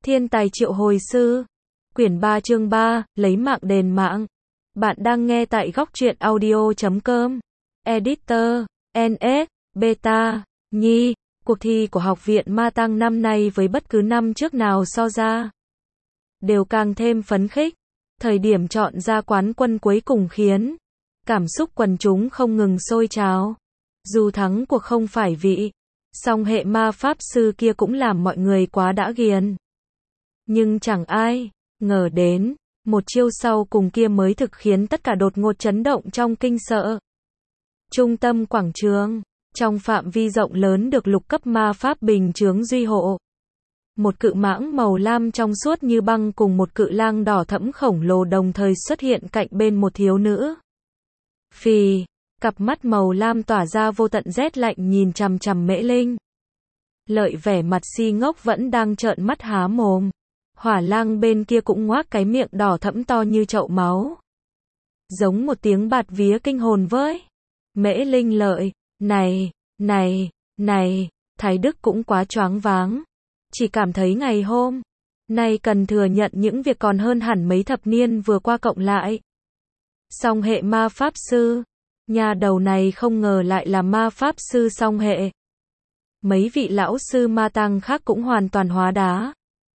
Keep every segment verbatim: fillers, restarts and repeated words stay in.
Thiên tài triệu hồi sư. Quyển ba chương ba, lấy mạng đền mạng. Bạn đang nghe tại góc truyện audio chấm com. Editor, en ét, Beta, Nhi. Cuộc thi của Học viện Ma Tăng năm nay với bất cứ năm trước nào so ra đều càng thêm phấn khích. Thời điểm chọn ra quán quân cuối cùng khiến cảm xúc quần chúng không ngừng sôi trào. Dù thắng cuộc không phải vị song hệ ma pháp sư kia cũng làm mọi người quá đã ghiền. Nhưng chẳng ai ngờ đến, một chiêu sau cùng kia mới thực khiến tất cả đột ngột chấn động trong kinh sợ. Trung tâm quảng trường, trong phạm vi rộng lớn được lục cấp ma pháp bình chướng duy hộ. Một cự mãng màu lam trong suốt như băng cùng một cự lang đỏ thẫm khổng lồ đồng thời xuất hiện cạnh bên một thiếu nữ. Phì, cặp mắt màu lam tỏa ra vô tận rét lạnh nhìn chằm chằm Mễ Linh. Lợi vẻ mặt si ngốc vẫn đang trợn mắt há mồm. Hỏa lang bên kia cũng ngoác cái miệng đỏ thẫm to như chậu máu. Giống một tiếng bạt vía kinh hồn với. Mễ Linh Lợi, này, này, này, Thái Đức cũng quá choáng váng. Chỉ cảm thấy ngày hôm nay cần thừa nhận những việc còn hơn hẳn mấy thập niên vừa qua cộng lại. Song hệ ma pháp sư. Nhà đầu này không ngờ lại là ma pháp sư song hệ. Mấy vị lão sư ma tăng khác cũng hoàn toàn hóa đá.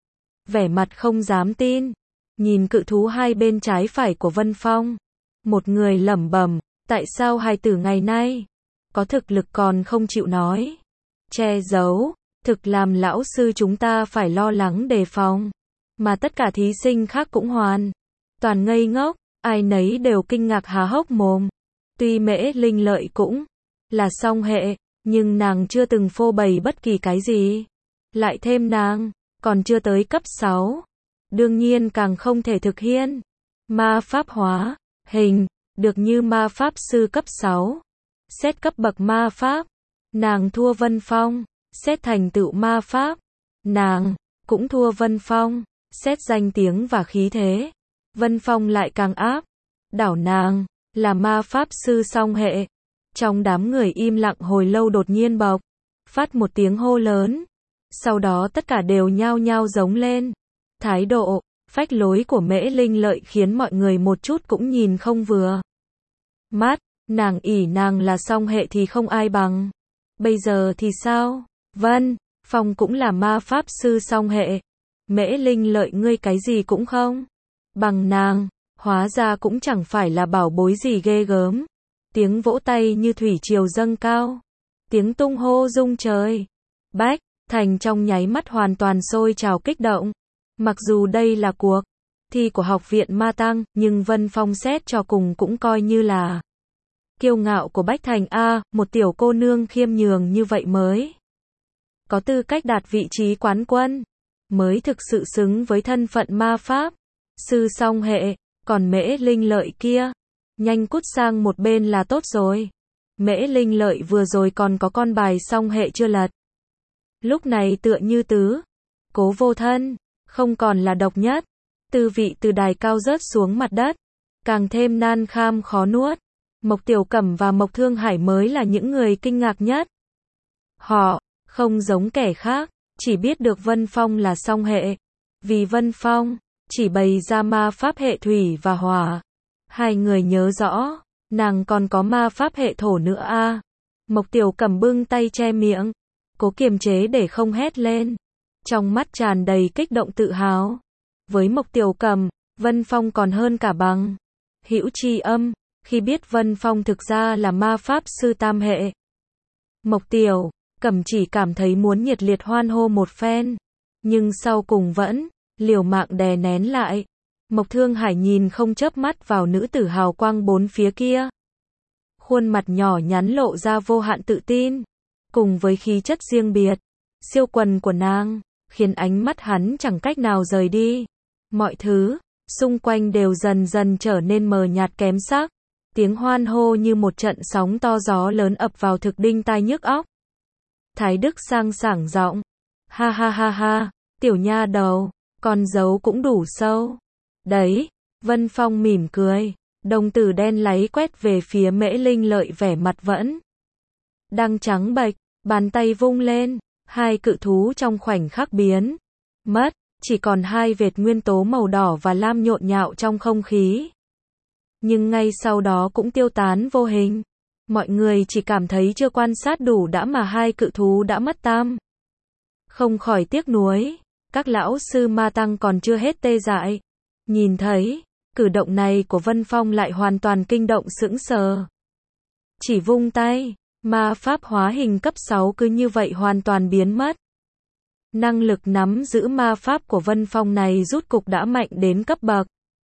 Vẻ mặt không dám tin. Nhìn cự thú hai bên trái phải của Vân Phong. Một người lẩm bẩm, tại sao hài tử ngày nay có thực lực còn không chịu nói. Che giấu, thực làm lão sư chúng ta phải lo lắng đề phòng. Mà tất cả thí sinh khác cũng hoàn toàn ngây ngốc, ai nấy đều kinh ngạc há hốc mồm. Tuy Mễ Linh Lợi cũng là song hệ, nhưng nàng chưa từng phô bày bất kỳ cái gì. Lại thêm nàng còn chưa tới cấp sáu. Đương nhiên càng không thể thực hiện ma pháp hóa hình được như ma pháp sư cấp sáu. Xét cấp bậc ma pháp, nàng thua Vân Phong. Xét thành tựu ma pháp, nàng cũng thua Vân Phong. Xét danh tiếng và khí thế, Vân Phong lại càng áp đảo nàng, là ma pháp sư song hệ. Trong đám người im lặng hồi lâu đột nhiên bộc phát một tiếng hô lớn. Sau đó tất cả đều nhao nhao giống lên. Thái độ phách lối của Mễ Linh Lợi khiến mọi người một chút cũng nhìn không vừa mắt. Nàng ỷ nàng là song hệ thì không ai bằng. Bây giờ thì sao? Vân Phong cũng là ma pháp sư song hệ. Mễ Linh Lợi ngươi cái gì cũng không bằng nàng. Hóa ra cũng chẳng phải là bảo bối gì ghê gớm. Tiếng vỗ tay như thủy triều dâng cao. Tiếng tung hô rung trời. Bách Thành trong nháy mắt hoàn toàn sôi trào kích động. Mặc dù đây là cuộc thi của Học viện Ma Tăng, nhưng Vân Phong xét cho cùng cũng coi như là kiêu ngạo của Bách Thành a, một tiểu cô nương khiêm nhường như vậy mới có tư cách đạt vị trí quán quân, mới thực sự xứng với thân phận ma pháp sư song hệ. Còn Mễ Linh Lợi kia, nhanh cút sang một bên là tốt rồi. Mễ Linh Lợi vừa rồi còn có con bài song hệ chưa lật. Lúc này tựa như tứ cố vô thân, không còn là độc nhất. Tư vị từ đài cao rớt xuống mặt đất, càng thêm nan kham khó nuốt. Mộc Tiểu Cẩm và Mộc Thương Hải mới là những người kinh ngạc nhất. Họ không giống kẻ khác, chỉ biết được Vân Phong là song hệ. Vì Vân Phong chỉ bày ra ma pháp hệ thủy và hỏa. Hai người nhớ rõ, nàng còn có ma pháp hệ thổ nữa a. À. Mộc Tiểu Cẩm bưng tay che miệng, cố kiềm chế để không hét lên. Trong mắt tràn đầy kích động tự hào. Với Mộc Tiểu Cẩm, Vân Phong còn hơn cả bằng hữu tri âm, khi biết Vân Phong thực ra là ma pháp sư tam hệ. Mộc Tiểu Cẩm chỉ cảm thấy muốn nhiệt liệt hoan hô một phen, nhưng sau cùng vẫn liều mạng đè nén lại. Mộc Thương Hải nhìn không chớp mắt vào nữ tử hào quang bốn phía kia. Khuôn mặt nhỏ nhắn lộ ra vô hạn tự tin, cùng với khí chất riêng biệt, siêu quần của nàng, khiến ánh mắt hắn chẳng cách nào rời đi. Mọi thứ xung quanh đều dần dần trở nên mờ nhạt kém sắc. Tiếng hoan hô như một trận sóng to gió lớn ập vào thực đinh tai nhức óc. Thái Đức sang sảng giọng, ha ha ha ha, tiểu nha đầu, con dấu cũng đủ sâu. Đấy, Vân Phong mỉm cười, đồng tử đen láy quét về phía Mễ Linh Lợi vẻ mặt vẫn đang trắng bệch, bàn tay vung lên, hai cự thú trong khoảnh khắc biến mất. chỉ còn hai vệt nguyên tố màu đỏ và lam nhộn nhạo trong không khí. Nhưng ngay sau đó cũng tiêu tán vô hình. Mọi người chỉ cảm thấy chưa quan sát đủ đã mà hai cự thú đã mất tam. Không khỏi tiếc nuối, các lão sư ma tăng còn chưa hết tê dại. Nhìn thấy, cử động này của Vân Phong lại hoàn toàn kinh động sững sờ. Chỉ vung tay, ma pháp hóa hình cấp sáu cứ như vậy hoàn toàn biến mất. Năng lực nắm giữ ma pháp của Vân Phong này rút cục đã mạnh đến cấp bậc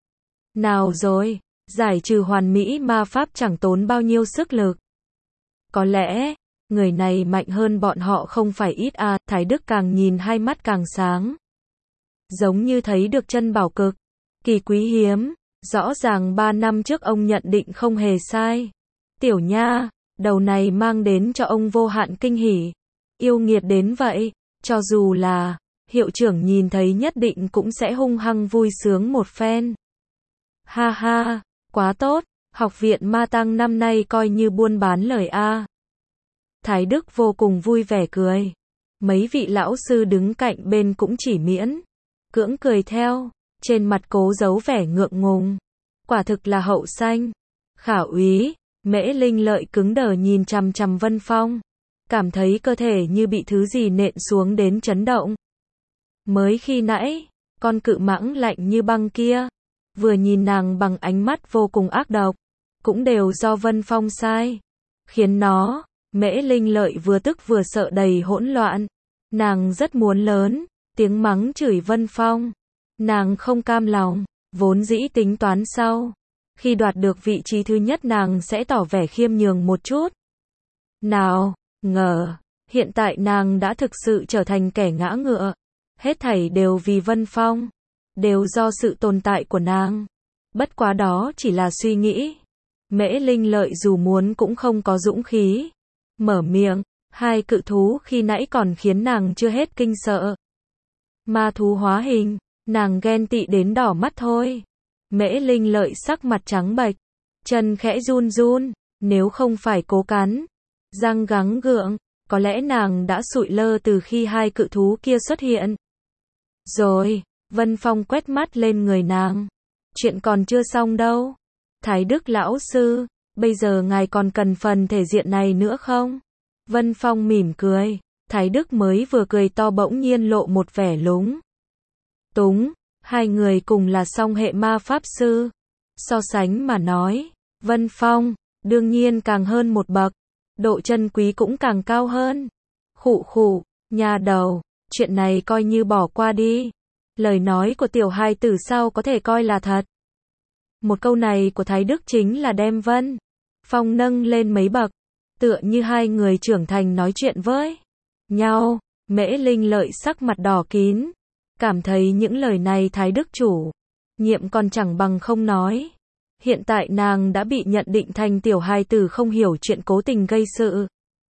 nào rồi, giải trừ hoàn mỹ ma pháp chẳng tốn bao nhiêu sức lực. Có lẽ, người này mạnh hơn bọn họ không phải ít à, Thái Đức càng nhìn hai mắt càng sáng. Giống như thấy được chân bảo cực, kỳ quý hiếm, rõ ràng ba năm trước ông nhận định không hề sai. Tiểu nha, đầu này mang đến cho ông vô hạn kinh hỉ. Yêu nghiệt đến vậy, cho dù là hiệu trưởng nhìn thấy nhất định cũng sẽ hung hăng vui sướng một phen. Ha ha, quá tốt, học viện ma tăng năm nay coi như buôn bán lời a. Thái Đức vô cùng vui vẻ cười. Mấy vị lão sư đứng cạnh bên cũng chỉ miễn cưỡng cười theo, trên mặt cố giấu vẻ ngượng ngùng. Quả thực là hậu sanh. Khả úy, Mễ Linh Lợi cứng đờ nhìn chằm chằm Vân Phong, cảm thấy cơ thể như bị thứ gì nện xuống đến chấn động. Mới khi nãy, con cự mãng lạnh như băng kia, vừa nhìn nàng bằng ánh mắt vô cùng ác độc, cũng đều do Vân Phong sai, khiến nó, Mễ Linh Lợi vừa tức vừa sợ đầy hỗn loạn. Nàng rất muốn lớn tiếng mắng chửi Vân Phong. Nàng không cam lòng, vốn dĩ tính toán sau, khi đoạt được vị trí thứ nhất nàng sẽ tỏ vẻ khiêm nhường một chút. Nào, ngờ, hiện tại nàng đã thực sự trở thành kẻ ngã ngựa. Hết thảy đều vì Vân Phong, đều do sự tồn tại của nàng. Bất quá đó chỉ là suy nghĩ. Mễ Linh Lợi dù muốn cũng không có dũng khí mở miệng. Hai cự thú khi nãy còn khiến nàng chưa hết kinh sợ. Ma thú hóa hình, nàng ghen tị đến đỏ mắt thôi. Mễ Linh Lợi sắc mặt trắng bệch, chân khẽ run run, nếu không phải cố cắn răng gắng gượng, có lẽ nàng đã sụi lơ từ khi hai cự thú kia xuất hiện. Rồi, Vân Phong quét mắt lên người nàng. Chuyện còn chưa xong đâu. Thái Đức lão sư, bây giờ ngài còn cần phần thể diện này nữa không? Vân Phong mỉm cười. Thái Đức mới vừa cười to bỗng nhiên lộ một vẻ lúng túng. Hai người cùng là song hệ ma pháp sư. So sánh mà nói, Vân Phong, đương nhiên càng hơn một bậc. Độ chân quý cũng càng cao hơn. Khụ khụ, nhà đầu, chuyện này coi như bỏ qua đi. Lời nói của tiểu hài tử sao có thể coi là thật. Một câu này của Thái Đức chính là đem Vân Phong nâng lên mấy bậc. Tựa như hai người trưởng thành nói chuyện với nhau. Mễ Linh Lợi sắc mặt đỏ kín, cảm thấy những lời này Thái Đức chủ nhiệm còn chẳng bằng không nói. Hiện tại nàng đã bị nhận định thành tiểu hài tử không hiểu chuyện cố tình gây sự.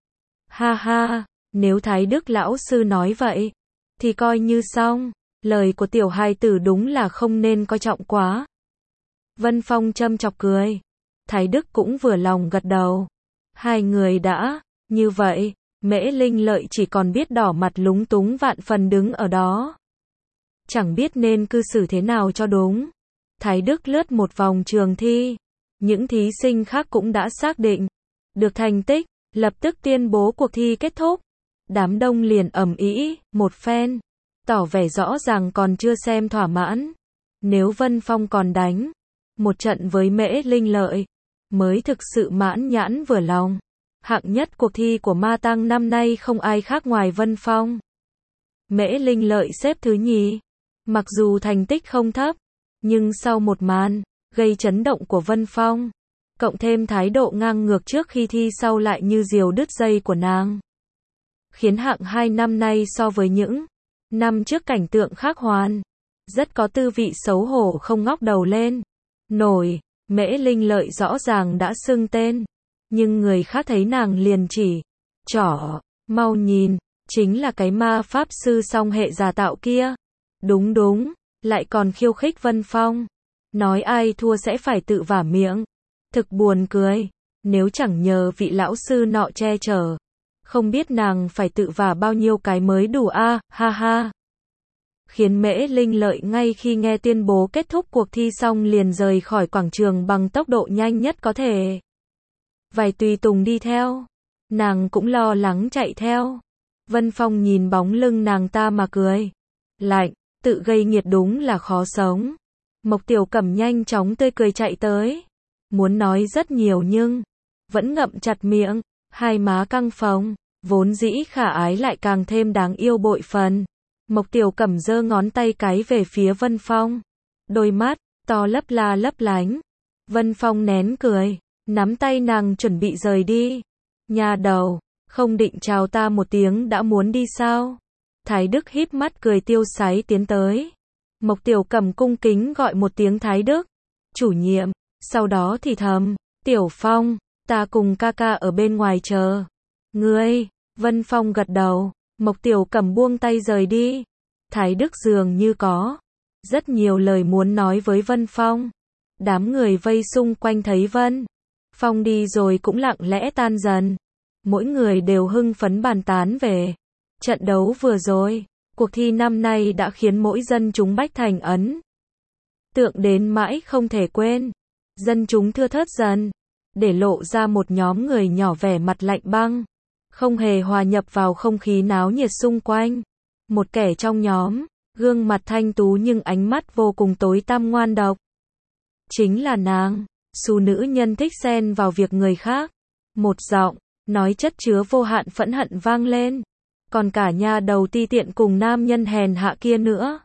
Ha ha, nếu Thái Đức lão sư nói vậy, thì coi như xong. Lời của tiểu hài tử đúng là không nên coi trọng quá. Vân Phong châm chọc cười. Thái Đức cũng vừa lòng gật đầu. Hai người đã như vậy, Mễ Linh Lợi chỉ còn biết đỏ mặt lúng túng vạn phần đứng ở đó. Chẳng biết nên cư xử thế nào cho đúng. Thái Đức lướt một vòng trường thi. Những thí sinh khác cũng đã xác định được thành tích, lập tức tuyên bố cuộc thi kết thúc. Đám đông liền ầm ĩ một phen, tỏ vẻ rõ ràng còn chưa xem thỏa mãn. Nếu Vân Phong còn đánh một trận với Mễ Linh Lợi, mới thực sự mãn nhãn vừa lòng. Hạng nhất cuộc thi của ma tăng năm nay không ai khác ngoài Vân Phong. Mễ Linh Lợi xếp thứ nhì. Mặc dù thành tích không thấp, nhưng sau một màn gây chấn động của Vân Phong, cộng thêm thái độ ngang ngược trước khi thi sau lại như diều đứt dây của nàng, khiến hạng hai năm nay so với những năm trước cảnh tượng khác hoàn, rất có tư vị xấu hổ không ngóc đầu lên nổi. Mễ Linh Lợi rõ ràng đã xưng tên, nhưng người khác thấy nàng liền chỉ trỏ, mau nhìn, chính là cái ma pháp sư song hệ giả tạo kia. Đúng đúng, lại còn khiêu khích Vân Phong, nói ai thua sẽ phải tự vả miệng. Thực buồn cười, nếu chẳng nhờ vị lão sư nọ che chở, không biết nàng phải tự vả bao nhiêu cái mới đủ a, ha ha. khiến Mễ Linh Lợi ngay khi nghe tuyên bố kết thúc cuộc thi xong liền rời khỏi quảng trường bằng tốc độ nhanh nhất có thể. Vài tùy tùng đi theo, nàng cũng lo lắng chạy theo. Vân Phong nhìn bóng lưng nàng ta mà cười. Lạnh, tự gây nghiệt đúng là khó sống. Mộc Tiểu Cẩm nhanh chóng tươi cười chạy tới. Muốn nói rất nhiều nhưng vẫn ngậm chặt miệng, hai má căng phồng, vốn dĩ khả ái lại càng thêm đáng yêu bội phần. Mộc Tiểu Cẩm giơ ngón tay cái về phía Vân Phong. Đôi mắt to lấp la lấp lánh. Vân Phong nén cười, nắm tay nàng chuẩn bị rời đi. Nhà đầu, không định chào ta một tiếng đã muốn đi sao? Thái Đức híp mắt cười tiêu sái tiến tới. Mộc Tiểu Cẩm cung kính gọi một tiếng Thái Đức. Chủ nhiệm, sau đó thì thầm, Tiểu Phong, ta cùng ca ca ở bên ngoài chờ. Ngươi, Vân Phong gật đầu, Mộc Tiểu Cẩm buông tay rời đi. Thái Đức dường như có rất nhiều lời muốn nói với Vân Phong. Đám người vây xung quanh thấy Vân Phong đi rồi cũng lặng lẽ tan dần. Mỗi người đều hưng phấn bàn tán về trận đấu vừa rồi. Cuộc thi năm nay đã khiến mỗi dân chúng Bách Thành ấn tượng đến mãi không thể quên. Dân chúng thưa thớt dần, để lộ ra một nhóm người nhỏ vẻ mặt lạnh băng, không hề hòa nhập vào không khí náo nhiệt xung quanh. Một kẻ trong nhóm, gương mặt thanh tú nhưng ánh mắt vô cùng tối tăm ngoan độc. Chính là nàng, Xu nữ nhân thích xen vào việc người khác. Một giọng nói chất chứa vô hạn phẫn hận vang lên. Còn cả nha đầu ti tiện cùng nam nhân hèn hạ kia nữa.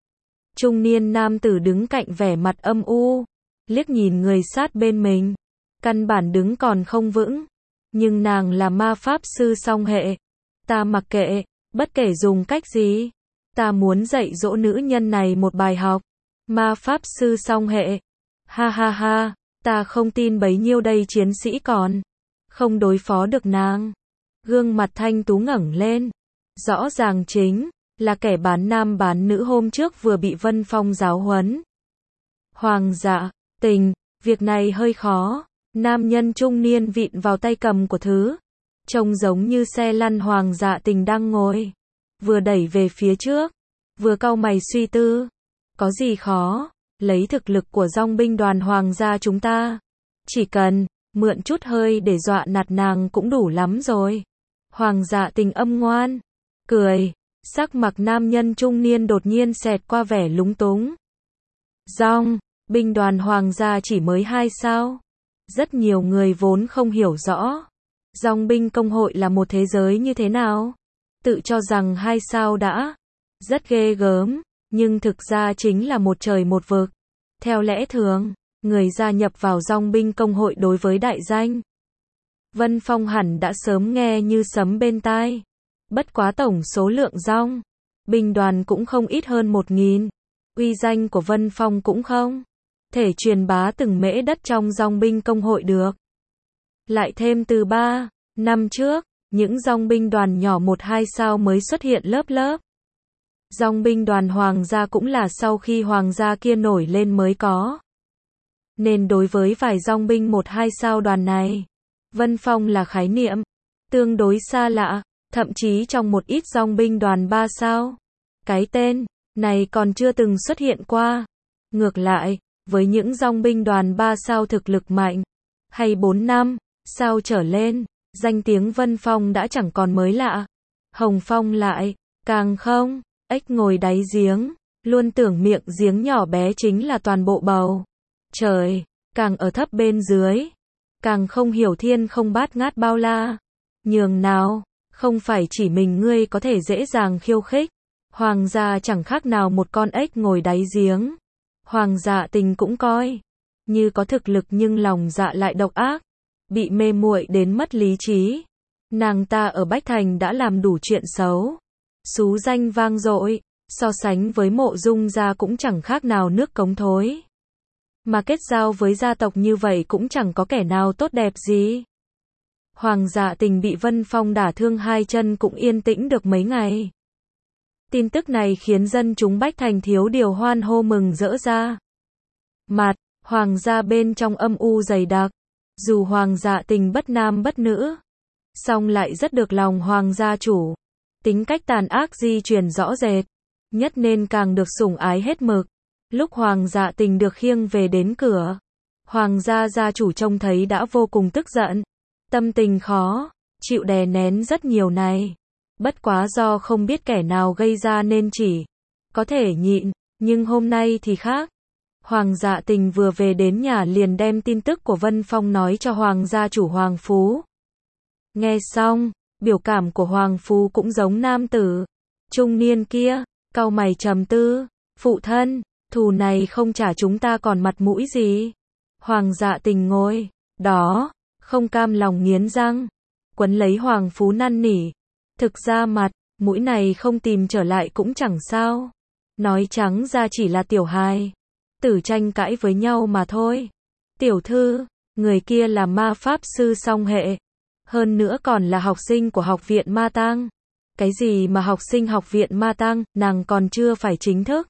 Trung niên nam tử đứng cạnh vẻ mặt âm u, liếc nhìn người sát bên mình, căn bản đứng còn không vững. Nhưng nàng là ma pháp sư song hệ, ta mặc kệ, bất kể dùng cách gì, ta muốn dạy dỗ nữ nhân này một bài học. Ma pháp sư song hệ, ha ha ha, ta không tin bấy nhiêu đây chiến sĩ còn không đối phó được nàng. Gương mặt thanh tú ngẩng lên, rõ ràng chính là kẻ bán nam bán nữ hôm trước vừa bị Vân Phong giáo huấn. Hoàng dạ tình, việc này hơi khó. Nam nhân trung niên vịn vào tay cầm của thứ, trông giống như xe lăn Hoàng dạ tình đang ngồi, vừa đẩy về phía trước, vừa cau mày suy tư. Có gì khó, lấy thực lực của dòng binh đoàn Hoàng gia chúng ta, chỉ cần mượn chút hơi để dọa nạt nàng cũng đủ lắm rồi. Hoàng dạ tình âm ngoan cười, sắc mặt nam nhân trung niên đột nhiên xẹt qua vẻ lúng túng. Dòng binh đoàn Hoàng gia chỉ mới hai sao? Rất nhiều người vốn không hiểu rõ dòng binh công hội là một thế giới như thế nào, tự cho rằng hai sao đã rất ghê gớm, nhưng thực ra chính là một trời một vực. Theo lẽ thường, người gia nhập vào dòng binh công hội đối với đại danh Vân Phong hẳn đã sớm nghe như sấm bên tai. Bất quá tổng số lượng dòng binh đoàn cũng không ít hơn một nghìn. Uy danh của Vân Phong cũng không thể truyền bá từng mễ đất trong dòng binh công hội được. Lại thêm từ ba năm trước, những dòng binh đoàn nhỏ một hai sao mới xuất hiện lớp lớp. Dòng binh đoàn Hoàng gia cũng là sau khi Hoàng gia kia nổi lên mới có. Nên đối với vài dòng binh một hai sao đoàn này, Vân Phong là khái niệm tương đối xa lạ, thậm chí trong một ít dòng binh đoàn ba sao, cái tên này còn chưa từng xuất hiện qua. Ngược lại, với những dòng binh đoàn ba sao thực lực mạnh, hay bốn năm sao trở lên, danh tiếng Vân Phong đã chẳng còn mới lạ. Hồng Phong lại, càng không, ếch ngồi đáy giếng, luôn tưởng miệng giếng nhỏ bé chính là toàn bộ bầu trời, càng ở thấp bên dưới, càng không hiểu thiên không bát ngát bao la. Nhường nào, không phải chỉ mình ngươi có thể dễ dàng khiêu khích. Hoàng gia chẳng khác nào một con ếch ngồi đáy giếng. Hoàng dạ tình cũng coi như có thực lực nhưng lòng dạ lại độc ác, bị mê muội đến mất lý trí. Nàng ta ở Bách Thành đã làm đủ chuyện xấu, xú danh vang dội, so sánh với Mộ Dung gia cũng chẳng khác nào nước cống thối. Mà kết giao với gia tộc như vậy cũng chẳng có kẻ nào tốt đẹp gì. Hoàng dạ tình bị Vân Phong đả thương hai chân cũng yên tĩnh được mấy ngày. Tin tức này khiến dân chúng Bách Thành thiếu điều hoan hô mừng rỡ ra. Mặt, Hoàng gia bên trong âm u dày đặc. Dù Hoàng dạ tình bất nam bất nữ, song lại rất được lòng Hoàng gia chủ. Tính cách tàn ác di truyền rõ rệt. nhất nên càng được sủng ái hết mực. Lúc Hoàng Dạ Tình được khiêng về đến cửa, Hoàng gia gia chủ trông thấy đã vô cùng tức giận, tâm tình khó chịu đè nén rất nhiều này. Bất quá do không biết kẻ nào gây ra nên chỉ có thể nhịn, nhưng hôm nay thì khác. Hoàng Dạ Tình vừa về đến nhà liền đem tin tức của Vân Phong nói cho Hoàng gia chủ Hoàng Phú. Nghe xong, biểu cảm của Hoàng Phú cũng giống nam tử trung niên kia, cau mày trầm tư, phụ thân, thù này không trả chúng ta còn mặt mũi gì. Hoàng Dạ Tình ngồi đó, không cam lòng nghiến răng, quấn lấy Hoàng Phú năn nỉ. Thực ra mặt, mũi này không tìm trở lại cũng chẳng sao. Nói trắng ra chỉ là tiểu hài tử tranh cãi với nhau mà thôi. Tiểu thư, người kia là ma pháp sư song hệ. Hơn nữa còn là học sinh của học viện Ma Tang. Cái gì mà học sinh học viện Ma Tang, nàng còn chưa phải chính thức.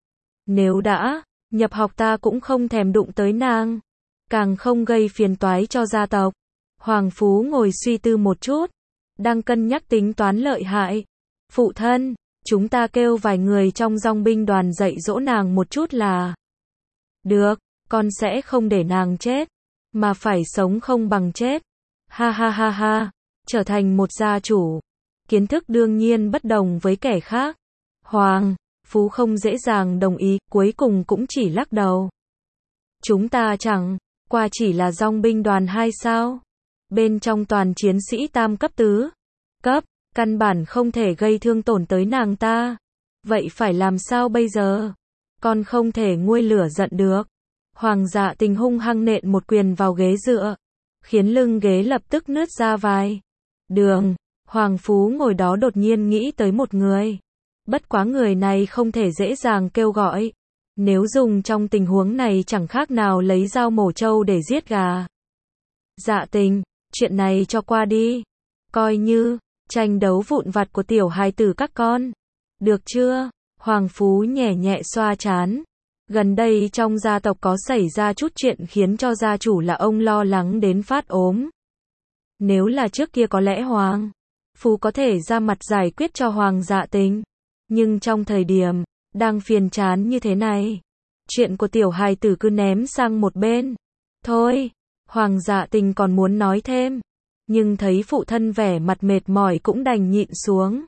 Nếu đã nhập học ta cũng không thèm đụng tới nàng, càng không gây phiền toái cho gia tộc. Hoàng Phú ngồi suy tư một chút, đang cân nhắc tính toán lợi hại. Phụ thân, chúng ta kêu vài người trong dòng binh đoàn dạy dỗ nàng một chút là được, con sẽ không để nàng chết, mà phải sống không bằng chết. Ha ha ha ha, trở thành một gia chủ, kiến thức đương nhiên bất đồng với kẻ khác. Hoàng Phú không dễ dàng đồng ý, cuối cùng cũng chỉ lắc đầu. Chúng ta chẳng qua chỉ là dòng binh đoàn hai sao? Bên trong toàn chiến sĩ tam cấp tứ cấp, căn bản không thể gây thương tổn tới nàng ta. Vậy phải làm sao bây giờ? Con không thể nguôi lửa giận được. Hoàng Dạ Tình hung hăng nện một quyền vào ghế dựa, khiến lưng ghế lập tức nứt ra vài đường. Hoàng Phú ngồi đó đột nhiên nghĩ tới một người. Bất quá người này không thể dễ dàng kêu gọi. Nếu dùng trong tình huống này chẳng khác nào lấy dao mổ trâu để giết gà. Dạ Tình, chuyện này cho qua đi. Coi như tranh đấu vụn vặt của tiểu hài tử các con. Được chưa? Hoàng Phú nhẹ nhẹ xoa trán. Gần đây trong gia tộc có xảy ra chút chuyện khiến cho gia chủ là ông lo lắng đến phát ốm. Nếu là trước kia có lẽ Hoàng Phú có thể ra mặt giải quyết cho Hoàng Dạ Tình. Nhưng trong thời điểm đang phiền chán như thế này, chuyện của tiểu hài tử cứ ném sang một bên. Thôi, Hoàng Dạ Tình còn muốn nói thêm, nhưng thấy phụ thân vẻ mặt mệt mỏi cũng đành nhịn xuống.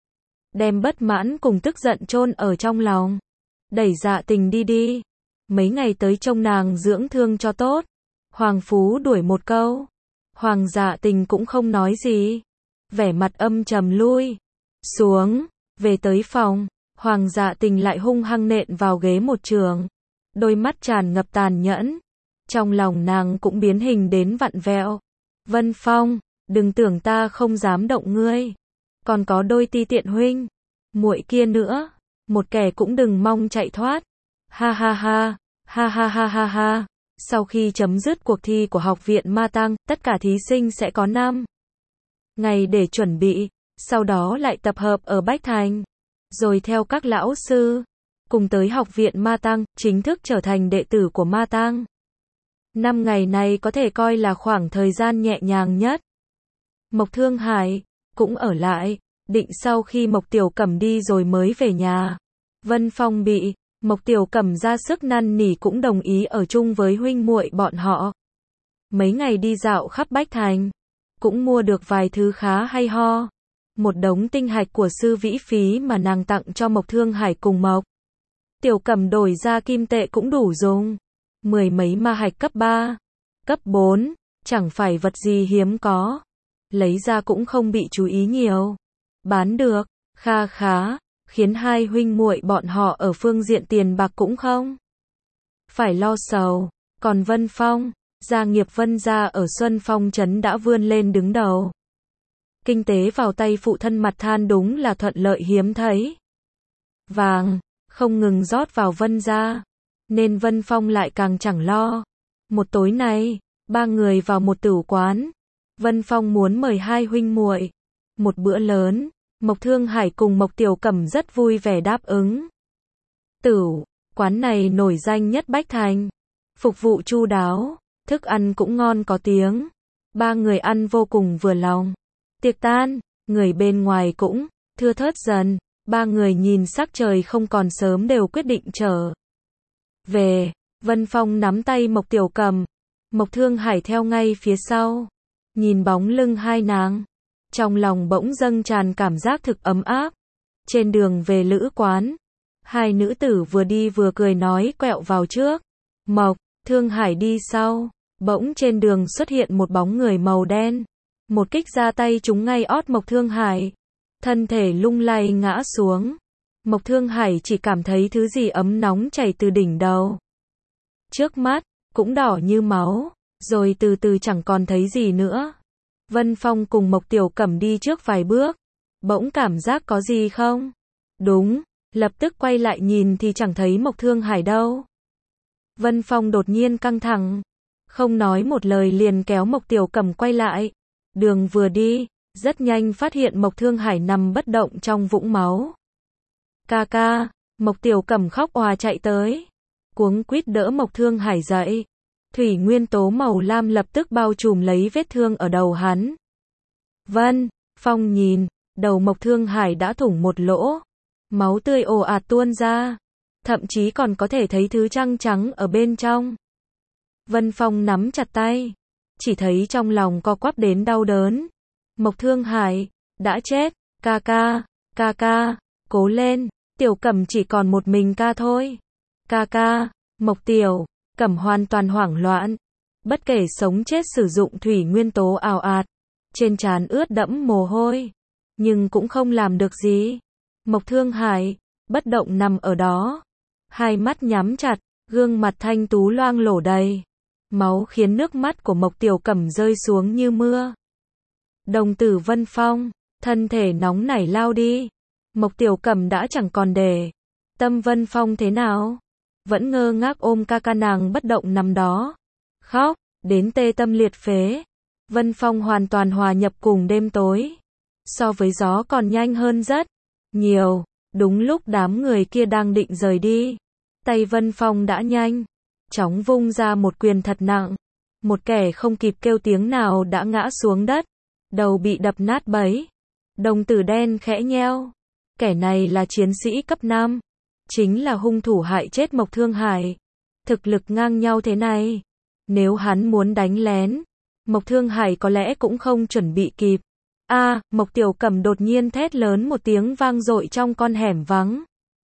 Đem bất mãn cùng tức giận chôn ở trong lòng. Đẩy Dạ Tình đi đi. Mấy ngày tới trông nàng dưỡng thương cho tốt. Hoàng Phú đuổi một câu. Hoàng Dạ Tình cũng không nói gì. Vẻ mặt âm trầm lui xuống. Về tới phòng, Hoàng Dạ Tình lại hung hăng nện vào ghế một trường. Đôi mắt tràn ngập tàn nhẫn. Trong lòng nàng cũng biến hình đến vặn vẹo. Vân Phong, đừng tưởng ta không dám động ngươi. Còn có đôi ti tiện huynh muội kia nữa, một kẻ cũng đừng mong chạy thoát. Ha ha ha, ha ha ha ha ha. Sau khi chấm dứt cuộc thi của học viện Ma Tang, tất cả thí sinh sẽ có năm ngày để chuẩn bị, sau đó lại tập hợp ở Bách Thành, rồi theo các lão sư cùng tới học viện Ma Tang, chính thức trở thành đệ tử của Ma Tang. Năm ngày này có thể coi là khoảng thời gian nhẹ nhàng nhất. Mộc Thương Hải cũng ở lại, định sau khi Mộc Tiểu Cẩm đi rồi mới về nhà. Vân Phong bị Mộc Tiểu Cẩm ra sức năn nỉ cũng đồng ý ở chung với huynh muội bọn họ. Mấy ngày đi dạo khắp Bách Thành, cũng mua được vài thứ khá hay ho. Một đống tinh hạch của sư vĩ phí mà nàng tặng cho Mộc Thương Hải cùng Mộc Tiểu Cẩm đổi ra kim tệ cũng đủ dùng. Mười mấy ma hạch cấp ba, cấp bốn, chẳng phải vật gì hiếm có. Lấy ra cũng không bị chú ý nhiều. Bán được, kha khá, khiến hai huynh muội bọn họ ở phương diện tiền bạc cũng không phải lo sầu. Còn Vân Phong, gia nghiệp Vân gia ở Xuân Phong trấn đã vươn lên đứng đầu. Kinh tế vào tay phụ thân Mặt Than đúng là thuận lợi hiếm thấy. Vàng không ngừng rót vào Vân gia, nên Vân Phong lại càng chẳng lo. Một tối nay, ba người vào một tửu quán. Vân Phong muốn mời hai huynh muội một bữa lớn. Mộc Thương Hải cùng Mộc Tiểu Cẩm rất vui vẻ đáp ứng. Tửu quán này nổi danh nhất Bách Thành, phục vụ chu đáo, thức ăn cũng ngon có tiếng. Ba người ăn vô cùng vừa lòng. Tiệc tan, người bên ngoài cũng thưa thớt dần. Ba người nhìn sắc trời không còn sớm đều quyết định trở về. Vân Phong nắm tay Mộc Tiểu Cầm, Mộc Thương Hải theo ngay phía sau. Nhìn bóng lưng hai nàng, trong lòng bỗng dâng tràn cảm giác thực ấm áp. Trên đường về lữ quán, hai nữ tử vừa đi vừa cười nói quẹo vào trước. Mộc Thương Hải đi sau, bỗng trên đường xuất hiện một bóng người màu đen. Một kích ra tay trúng ngay ót Mộc Thương Hải. Thân thể lung lay ngã xuống. Mộc Thương Hải chỉ cảm thấy thứ gì ấm nóng chảy từ đỉnh đầu. Trước mắt, cũng đỏ như máu, rồi từ từ chẳng còn thấy gì nữa. Vân Phong cùng Mộc Tiểu Cẩm đi trước vài bước. Bỗng cảm giác có gì không? Đúng, lập tức quay lại nhìn thì chẳng thấy Mộc Thương Hải đâu. Vân Phong đột nhiên căng thẳng, không nói một lời liền kéo Mộc Tiểu Cẩm quay lại. Đường vừa đi, rất nhanh phát hiện Mộc Thương Hải nằm bất động trong vũng máu. Ca ca, Mộc Tiểu Cẩm khóc òa chạy tới, cuống quýt đỡ Mộc Thương Hải dậy. Thủy nguyên tố màu lam lập tức bao trùm lấy vết thương ở đầu hắn. Vân Phong nhìn, đầu Mộc Thương Hải đã thủng một lỗ, máu tươi ồ ạt tuôn ra, thậm chí còn có thể thấy thứ trăng trắng ở bên trong. Vân Phong nắm chặt tay, chỉ thấy trong lòng co quắp đến đau đớn. Mộc Thương Hải đã chết, ca ca, ca ca, cố lên, Tiểu Cẩm chỉ còn một mình ca thôi. Ca ca, Mộc Tiểu Cẩm hoàn toàn hoảng loạn, bất kể sống chết sử dụng thủy nguyên tố ào ạt, trên trán ướt đẫm mồ hôi, nhưng cũng không làm được gì. Mộc Thương Hải bất động nằm ở đó, hai mắt nhắm chặt, gương mặt thanh tú loang lổ đầy máu khiến nước mắt của Mộc Tiểu Cẩm rơi xuống như mưa. Đồng tử Vân Phong, thân thể nóng nảy lao đi. Mộc Tiểu Cẩm đã chẳng còn để tâm Vân Phong thế nào, vẫn ngơ ngác ôm ca ca nàng bất động nằm đó, khóc đến tê tâm liệt phế. Vân Phong hoàn toàn hòa nhập cùng đêm tối, so với gió còn nhanh hơn rất nhiều. Đúng lúc đám người kia đang định rời đi, tay Vân Phong đã nhanh chóng vung ra một quyền thật nặng. Một kẻ không kịp kêu tiếng nào đã ngã xuống đất, đầu bị đập nát bấy. Đồng tử đen khẽ nheo, kẻ này là chiến sĩ cấp năm, chính là hung thủ hại chết Mộc Thương Hải. Thực lực ngang nhau thế này, nếu hắn muốn đánh lén, Mộc Thương Hải có lẽ cũng không chuẩn bị kịp. A, à, Mộc Tiểu Cẩm đột nhiên thét lớn một tiếng vang dội trong con hẻm vắng.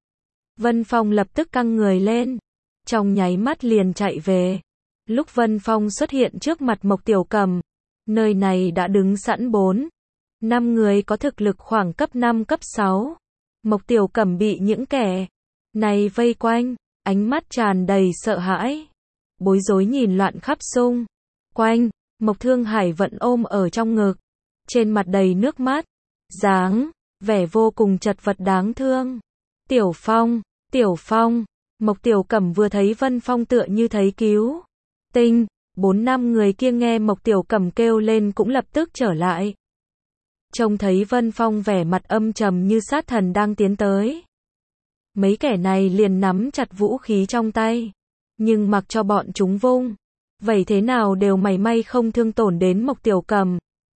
Vân Phong lập tức căng người lên, trong nháy mắt liền chạy về. Lúc Vân Phong xuất hiện trước mặt Mộc Tiểu Cẩm, nơi này đã đứng sẵn bốn, năm người có thực lực khoảng cấp năm cấp sáu. Mộc Tiểu Cẩm bị những kẻ này vây quanh, ánh mắt tràn đầy sợ hãi, bối rối nhìn loạn khắp xung quanh. Mộc Thương Hải vẫn ôm ở trong ngực, trên mặt đầy nước mắt, dáng vẻ vô cùng chật vật đáng thương. Tiểu Phong, Tiểu Phong, Mộc Tiểu Cẩm vừa thấy Vân Phong tựa như thấy cứu tinh. Bốn năm người kia nghe Mộc Tiểu Cẩm kêu lên cũng lập tức trở lại. Trông thấy Vân Phong vẻ mặt âm trầm như sát thần đang tiến tới, mấy kẻ này liền nắm chặt vũ khí trong tay, nhưng mặc cho bọn chúng vung vậy thế nào đều mảy may không thương tổn đến Mộc Tiểu Cẩm.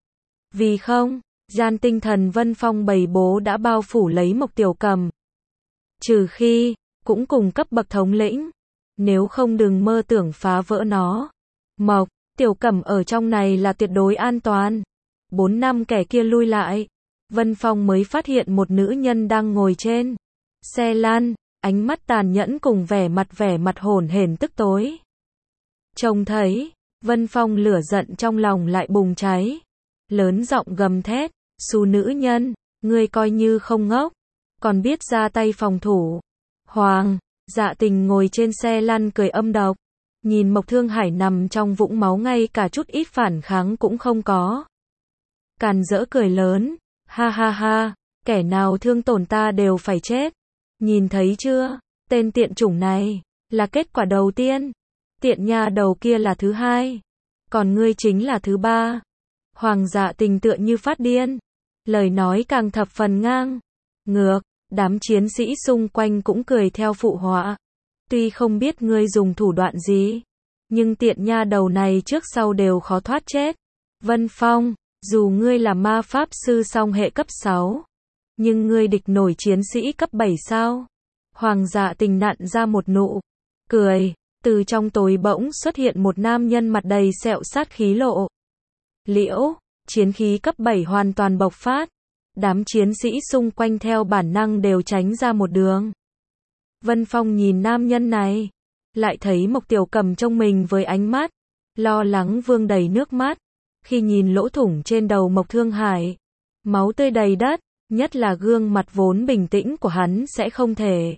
Vì không gian tinh thần Vân Phong bày bố đã bao phủ lấy Mộc Tiểu Cẩm, trừ khi cũng cùng cấp bậc thống lĩnh, nếu không đừng mơ tưởng phá vỡ nó. Mộc Tiểu Cẩm ở trong này là tuyệt đối an toàn. Bốn năm kẻ kia lui lại, Vân Phong mới phát hiện một nữ nhân đang ngồi trên xe lăn, ánh mắt tàn nhẫn cùng vẻ mặt vẻ mặt hổn hển tức tối. Trông thấy, Vân Phong lửa giận trong lòng lại bùng cháy, lớn giọng gầm thét, "Xú nữ nhân, ngươi coi như không ngốc, còn biết ra tay phòng thủ." Hoàng Dạ Tình ngồi trên xe lăn cười âm độc, nhìn Mộc Thương Hải nằm trong vũng máu ngay cả chút ít phản kháng cũng không có, càn rỡ cười lớn, "Ha ha ha, kẻ nào thương tổn ta đều phải chết. Nhìn thấy chưa, tên tiện chủng này là kết quả đầu tiên, tiện nha đầu kia là thứ hai, còn ngươi chính là thứ ba." Hoàng Dạ Tình tựa như phát điên, lời nói càng thập phần ngang ngược. Đám chiến sĩ xung quanh cũng cười theo phụ họa. Tuy không biết ngươi dùng thủ đoạn gì, nhưng tiện nha đầu này trước sau đều khó thoát chết. Vân Phong, dù ngươi là ma pháp sư song hệ cấp sáu, Nhưng ngươi địch nổi chiến sĩ cấp bảy sao? Hoàng Dạ Tình nặn ra một nụ cười, từ trong tối bỗng xuất hiện một nam nhân mặt đầy sẹo sát khí lộ. Liễu, chiến khí cấp bảy hoàn toàn bộc phát. Đám chiến sĩ xung quanh theo bản năng đều tránh ra một đường. Vân Phong nhìn nam nhân này, lại thấy Mộc Tiểu Cẩm trông mình với ánh mắt lo lắng vương đầy nước mắt. Khi nhìn lỗ thủng trên đầu Mộc Thương Hải, máu tươi đầy đất, nhất là gương mặt vốn bình tĩnh của hắn sẽ không thể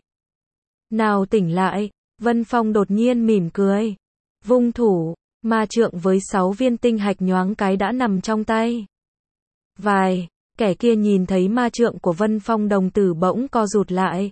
nào tỉnh lại. Vân Phong đột nhiên mỉm cười, vung thủ, ma trượng với sáu viên tinh hạch nhoáng cái đã nằm trong tay. Vài, kẻ kia nhìn thấy ma trượng của Vân Phong đồng tử bỗng co rụt lại.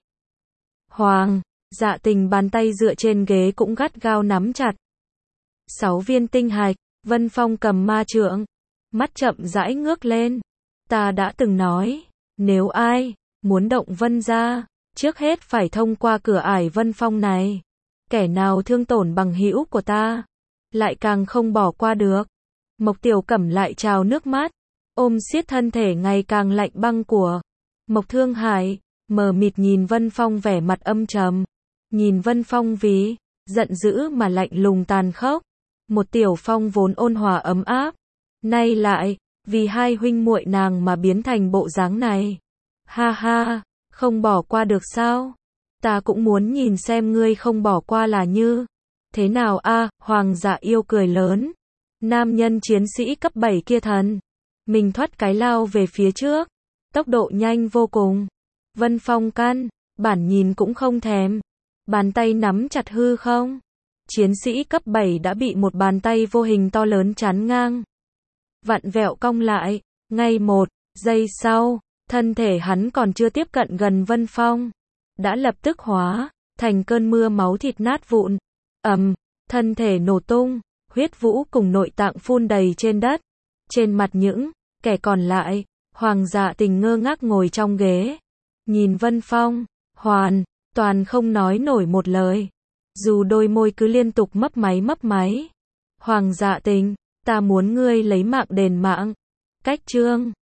Hoàng Dạ Tình bàn tay dựa trên ghế cũng gắt gao nắm chặt. Sáu viên tinh hạch, Vân Phong cầm ma trượng, mắt chậm rãi ngước lên. Ta đã từng nói, nếu ai muốn động Vân gia, trước hết phải thông qua cửa ải Vân Phong này. Kẻ nào thương tổn bằng hữu của ta, lại càng không bỏ qua được. Mộc Tiểu Cẩm lại trào nước mắt, ôm siết thân thể ngày càng lạnh băng của Mộc Thương Hải, mờ mịt nhìn Vân Phong vẻ mặt âm trầm. Nhìn Vân Phong vì giận dữ mà lạnh lùng tàn khốc. Một Tiểu Phong vốn ôn hòa ấm áp, nay lại vì hai huynh muội nàng mà biến thành bộ dáng này. Ha ha, không bỏ qua được sao? Ta cũng muốn nhìn xem ngươi không bỏ qua là như thế nào a. À, Hoàng Dạ Yêu cười lớn. Nam nhân chiến sĩ cấp bảy kia thần mình thoát cái lao về phía trước, tốc độ nhanh vô cùng. Vân Phong căn bản nhìn cũng không thèm, bàn tay nắm chặt hư không. Chiến sĩ cấp bảy đã bị một bàn tay vô hình to lớn chắn ngang, vặn vẹo cong lại. Ngay một giây sau, thân thể hắn còn chưa tiếp cận gần Vân Phong, đã lập tức hóa thành cơn mưa máu thịt nát vụn. Ầm, thân thể nổ tung, huyết vũ cùng nội tạng phun đầy trên đất. Trên mặt những kẻ còn lại, Hoàng Dạ Tình ngơ ngác ngồi trong ghế, nhìn Vân Phong, hoàn toàn không nói nổi một lời, dù đôi môi cứ liên tục mấp máy mấp máy. Hoàng Dạ Tình, ta muốn ngươi lấy mạng đền mạng. Cách chương